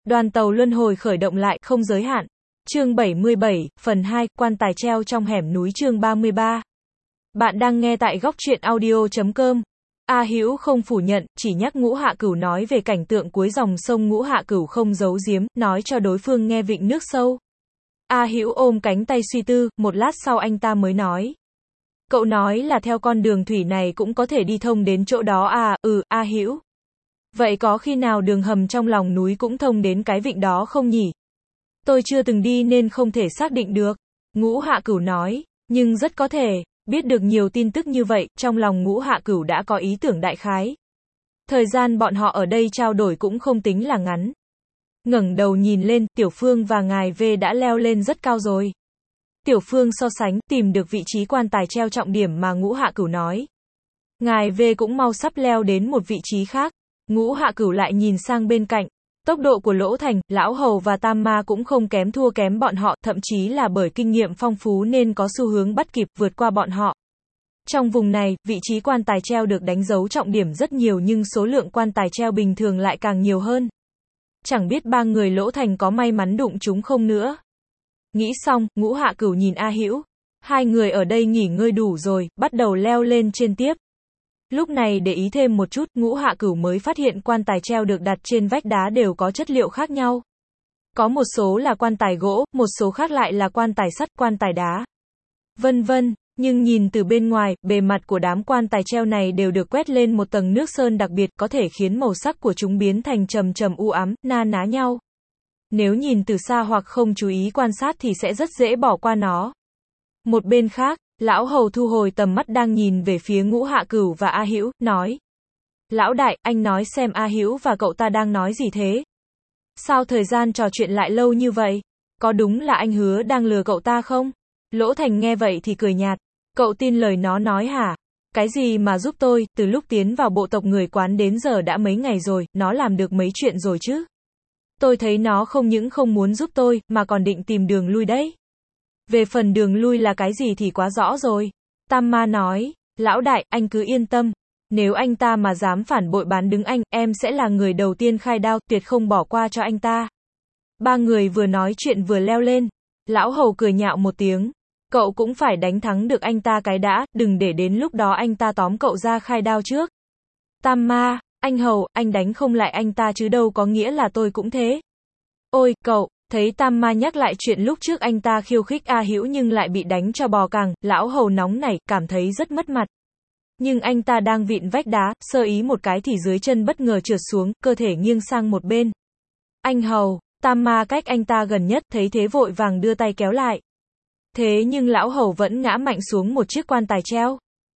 Đoàn tàu luân hồi khởi động lại, không giới hạn. Chương 77, phần 2, quan tài treo trong hẻm núi chương 33. Bạn đang nghe tại góc truyện audio.com. A Hữu không phủ nhận, chỉ nhắc Ngũ Hạ Cửu nói về cảnh tượng cuối dòng sông. Ngũ Hạ Cửu không giấu giếm, nói cho đối phương nghe vịnh nước sâu. A Hữu ôm cánh tay suy tư, một lát sau anh ta mới nói. Cậu nói là theo con đường thủy này cũng có thể đi thông đến chỗ đó à? A Hữu. Vậy có khi nào đường hầm trong lòng núi cũng thông đến cái vịnh đó không nhỉ? Tôi chưa từng đi nên không thể xác định được. Ngũ Hạ Cửu nói, nhưng rất có thể. Biết được nhiều tin tức như vậy, trong lòng Ngũ Hạ Cửu đã có ý tưởng đại khái. Thời gian bọn họ ở đây trao đổi cũng không tính là ngắn. Ngẩng đầu nhìn lên, Tiểu Phương và Ngài V đã leo lên rất cao rồi. Tiểu Phương so sánh, tìm được vị trí quan tài treo trọng điểm mà Ngũ Hạ Cửu nói. Ngài V cũng mau sắp leo đến một vị trí khác. Ngũ Hạ Cửu lại nhìn sang bên cạnh. Tốc độ của Lỗ Thành, Lão Hầu và Tam Ma cũng không thua kém bọn họ, thậm chí là bởi kinh nghiệm phong phú nên có xu hướng bắt kịp, vượt qua bọn họ. Trong vùng này, vị trí quan tài treo được đánh dấu trọng điểm rất nhiều nhưng số lượng quan tài treo bình thường lại càng nhiều hơn. Chẳng biết ba người Lỗ Thành có may mắn đụng chúng không nữa. Nghĩ xong, Ngũ Hạ Cửu nhìn A Hữu. Hai người ở đây nghỉ ngơi đủ rồi, bắt đầu leo lên trên tiếp. Lúc này để ý thêm một chút, Ngũ Hạ Cửu mới phát hiện quan tài treo được đặt trên vách đá đều có chất liệu khác nhau. Có một số là quan tài gỗ, một số khác lại là quan tài sắt, quan tài đá, vân vân. Nhưng nhìn từ bên ngoài, bề mặt của đám quan tài treo này đều được quét lên một tầng nước sơn đặc biệt, có thể khiến màu sắc của chúng biến thành trầm trầm u ám, na ná nhau. Nếu nhìn từ xa hoặc không chú ý quan sát thì sẽ rất dễ bỏ qua nó. Một bên khác, Lão Hầu thu hồi tầm mắt đang nhìn về phía Ngũ Hạ Cửu và A Hữu, nói. Lão đại, anh nói xem A Hữu và cậu ta đang nói gì thế? Sao thời gian trò chuyện lại lâu như vậy? Có đúng là anh Hứa đang lừa cậu ta không? Lỗ Thành nghe vậy thì cười nhạt. Cậu tin lời nó nói hả? Cái gì mà giúp tôi, từ lúc tiến vào bộ tộc người Quán đến giờ đã mấy ngày rồi, nó làm được mấy chuyện rồi chứ? Tôi thấy nó không những không muốn giúp tôi, mà còn định tìm đường lui đấy. Về phần đường lui là cái gì thì quá rõ rồi. Tam Ma nói, lão đại, anh cứ yên tâm. Nếu anh ta mà dám phản bội bán đứng anh, em sẽ là người đầu tiên khai đao, tuyệt không bỏ qua cho anh ta. Ba người vừa nói chuyện vừa leo lên. Lão Hầu cười nhạo một tiếng. Cậu cũng phải đánh thắng được anh ta cái đã, đừng để đến lúc đó anh ta tóm cậu ra khai đao trước. Tam Ma, anh Hầu, anh đánh không lại anh ta chứ đâu có nghĩa là tôi cũng thế. Ôi, cậu. Thấy Tam Ma nhắc lại chuyện lúc trước anh ta khiêu khích A Hữu nhưng lại bị đánh cho bò cẳng, Lão Hầu nóng nảy, cảm thấy rất mất mặt. Nhưng anh ta đang vịn vách đá, sơ ý một cái thì dưới chân bất ngờ trượt xuống, cơ thể nghiêng sang một bên. Anh Hầu, Tam Ma cách anh ta gần nhất, thấy thế vội vàng đưa tay kéo lại. Thế nhưng Lão Hầu vẫn ngã mạnh xuống một chiếc quan tài treo.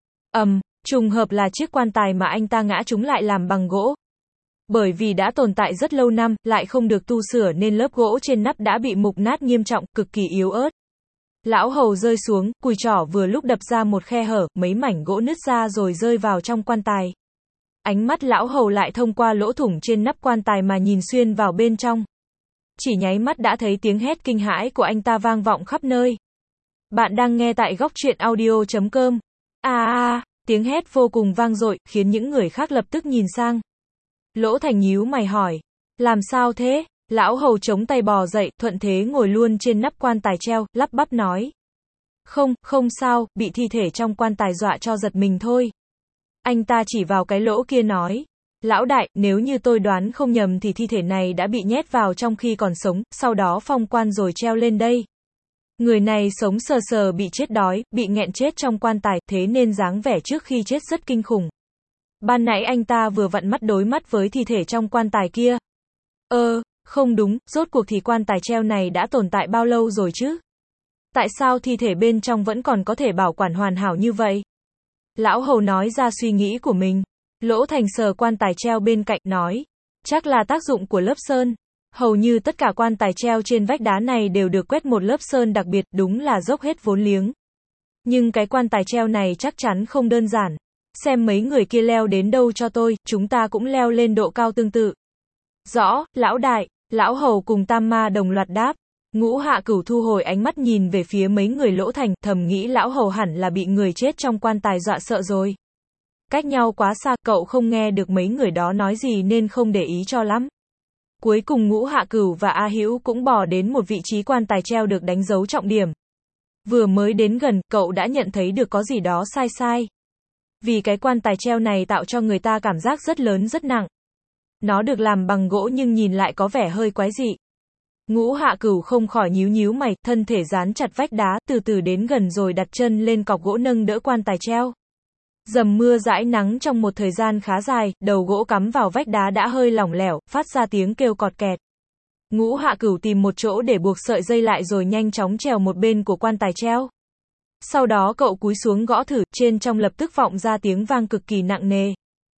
Trùng hợp là chiếc quan tài mà anh ta ngã trúng lại làm bằng gỗ. Bởi vì đã tồn tại rất lâu năm, lại không được tu sửa nên lớp gỗ trên nắp đã bị mục nát nghiêm trọng, cực kỳ yếu ớt. Lão Hầu rơi xuống, cùi trỏ vừa lúc đập ra một khe hở, mấy mảnh gỗ nứt ra rồi rơi vào trong quan tài. Ánh mắt Lão Hầu lại thông qua lỗ thủng trên nắp quan tài mà nhìn xuyên vào bên trong. Chỉ nháy mắt đã thấy tiếng hét kinh hãi của anh ta vang vọng khắp nơi. Bạn đang nghe tại góc truyện audio.com. Tiếng hét vô cùng vang dội, khiến những người khác lập tức nhìn sang. Lỗ Thành nhíu mày hỏi. Làm sao thế? Lão Hầu chống tay bò dậy, thuận thế ngồi luôn trên nắp quan tài treo, lắp bắp nói. Không sao, bị thi thể trong quan tài dọa cho giật mình thôi. Anh ta chỉ vào cái lỗ kia nói. Lão đại, nếu như tôi đoán không nhầm thì thi thể này đã bị nhét vào trong khi còn sống, sau đó phong quan rồi treo lên đây. Người này sống sờ sờ bị chết đói, bị nghẹn chết trong quan tài, thế nên dáng vẻ trước khi chết rất kinh khủng. Ban nãy anh ta vừa vặn mắt đối mắt với thi thể trong quan tài kia. Không đúng, rốt cuộc thì quan tài treo này đã tồn tại bao lâu rồi chứ? Tại sao thi thể bên trong vẫn còn có thể bảo quản hoàn hảo như vậy? Lão Hầu nói ra suy nghĩ của mình. Lỗ Thành sờ quan tài treo bên cạnh, nói. Chắc là tác dụng của lớp sơn. Hầu như tất cả quan tài treo trên vách đá này đều được quét một lớp sơn đặc biệt, đúng là dốc hết vốn liếng. Nhưng cái quan tài treo này chắc chắn không đơn giản. Xem mấy người kia leo đến đâu cho tôi, chúng ta cũng leo lên độ cao tương tự. Rõ, lão đại, Lão Hầu cùng Tam Ma đồng loạt đáp. Ngũ Hạ Cửu thu hồi ánh mắt nhìn về phía mấy người Lỗ Thành, thầm nghĩ Lão Hầu hẳn là bị người chết trong quan tài dọa sợ rồi. Cách nhau quá xa, cậu không nghe được mấy người đó nói gì nên không để ý cho lắm. Cuối cùng Ngũ Hạ Cửu và A Hữu cũng bò đến một vị trí quan tài treo được đánh dấu trọng điểm. Vừa mới đến gần, cậu đã nhận thấy được có gì đó sai sai. Vì cái quan tài treo này tạo cho người ta cảm giác rất lớn rất nặng. Nó được làm bằng gỗ nhưng nhìn lại có vẻ hơi quái dị. Ngũ Hạ Cửu không khỏi nhíu nhíu mày, thân thể dán chặt vách đá, từ từ đến gần rồi đặt chân lên cọc gỗ nâng đỡ quan tài treo. Dầm mưa dãi nắng trong một thời gian khá dài, đầu gỗ cắm vào vách đá đã hơi lỏng lẻo, phát ra tiếng kêu cọt kẹt. Ngũ Hạ Cửu tìm một chỗ để buộc sợi dây lại rồi nhanh chóng trèo một bên của quan tài treo. Sau đó cậu cúi xuống gõ thử, trên trong lập tức vọng ra tiếng vang cực kỳ nặng nề.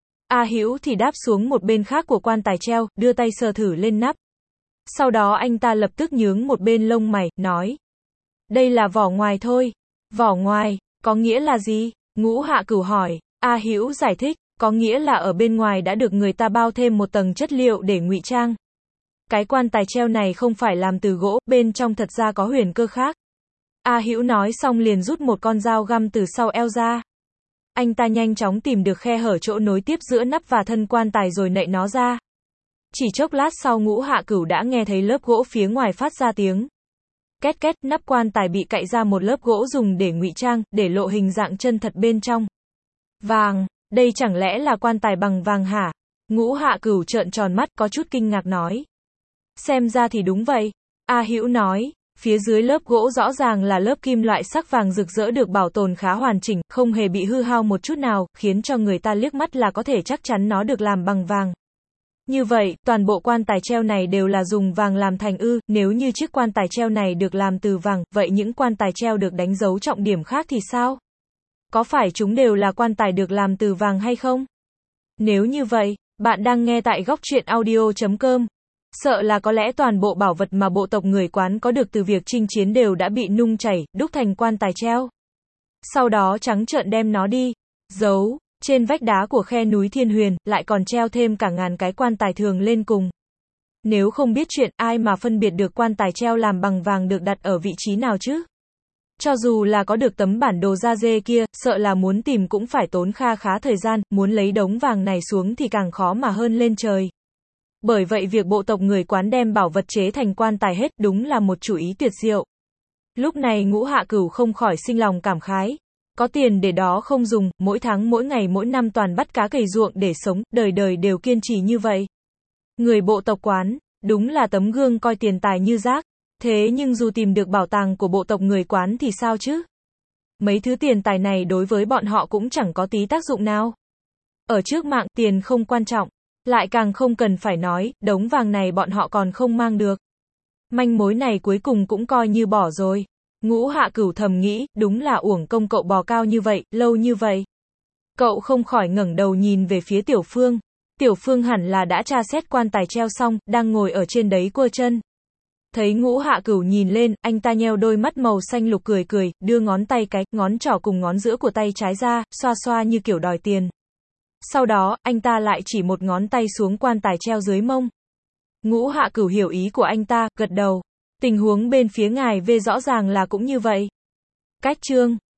A Hữu thì đáp xuống một bên khác của quan tài treo, đưa tay sờ thử lên nắp. Sau đó anh ta lập tức nhướng một bên lông mày, nói. Đây là vỏ ngoài thôi. Vỏ ngoài, có nghĩa là gì? Ngũ Hạ Cửu hỏi. A Hữu giải thích, có nghĩa là ở bên ngoài đã được người ta bao thêm một tầng chất liệu để ngụy trang. Cái quan tài treo này không phải làm từ gỗ, bên trong thật ra có huyền cơ khác. A Hữu nói xong liền rút một con dao găm từ sau eo ra. Anh ta nhanh chóng tìm được khe hở chỗ nối tiếp giữa nắp và thân quan tài rồi nạy nó ra. Chỉ chốc lát sau Ngũ Hạ Cửu đã nghe thấy lớp gỗ phía ngoài phát ra tiếng két két, nắp quan tài bị cạy ra một lớp gỗ dùng để ngụy trang, để lộ hình dạng chân thật bên trong. Vàng, đây chẳng lẽ là quan tài bằng vàng hả? Ngũ Hạ Cửu trợn tròn mắt, có chút kinh ngạc nói. Xem ra thì đúng vậy. A Hữu nói, phía dưới lớp gỗ rõ ràng là lớp kim loại sắc vàng rực rỡ được bảo tồn khá hoàn chỉnh, không hề bị hư hao một chút nào, khiến cho người ta liếc mắt là có thể chắc chắn nó được làm bằng vàng. Như vậy, toàn bộ quan tài treo này đều là dùng vàng làm thành ư? Nếu như chiếc quan tài treo này được làm từ vàng, vậy những quan tài treo được đánh dấu trọng điểm khác thì sao? Có phải chúng đều là quan tài được làm từ vàng hay không? Nếu như vậy, bạn đang nghe tại Góc Truyện Audio.com. Sợ là có lẽ toàn bộ bảo vật mà bộ tộc người Quán có được từ việc chinh chiến đều đã bị nung chảy, đúc thành quan tài treo. Sau đó trắng trợn đem nó đi, giấu. Trên vách đá của khe núi Thiên Huyền, lại còn treo thêm cả ngàn cái quan tài thường lên cùng. Nếu không biết chuyện, ai mà phân biệt được quan tài treo làm bằng vàng được đặt ở vị trí nào chứ? Cho dù là có được tấm bản đồ da dê kia, sợ là muốn tìm cũng phải tốn kha khá thời gian, muốn lấy đống vàng này xuống thì càng khó mà hơn lên trời. Bởi vậy việc bộ tộc người Quán đem bảo vật chế thành quan tài hết đúng là một chủ ý tuyệt diệu. Lúc này Ngũ Hạ Cửu không khỏi sinh lòng cảm khái. Có tiền để đó không dùng, mỗi tháng mỗi ngày mỗi năm toàn bắt cá cày ruộng để sống, đời đời đều kiên trì như vậy. Người bộ tộc Quán, đúng là tấm gương coi tiền tài như rác. Thế nhưng dù tìm được bảo tàng của bộ tộc người Quán thì sao chứ? Mấy thứ tiền tài này đối với bọn họ cũng chẳng có tí tác dụng nào. Ở trước mạng, tiền không quan trọng. Lại càng không cần phải nói, đống vàng này bọn họ còn không mang được. Manh mối này cuối cùng cũng coi như bỏ rồi. Ngũ Hạ Cửu thầm nghĩ, đúng là uổng công cậu bò cao như vậy, lâu như vậy. Cậu không khỏi ngẩng đầu nhìn về phía Tiểu Phương. Tiểu Phương hẳn là đã tra xét quan tài treo xong, đang ngồi ở trên đấy quơ chân. Thấy Ngũ Hạ Cửu nhìn lên, anh ta nheo đôi mắt màu xanh lục cười cười, đưa ngón tay cái, ngón trỏ cùng ngón giữa của tay trái ra, xoa xoa như kiểu đòi tiền. Sau đó, anh ta lại chỉ một ngón tay xuống quan tài treo dưới mông. Ngũ Hạ Cửu hiểu ý của anh ta, gật đầu. Tình huống bên phía ngài V rõ ràng là cũng như vậy. Cách chương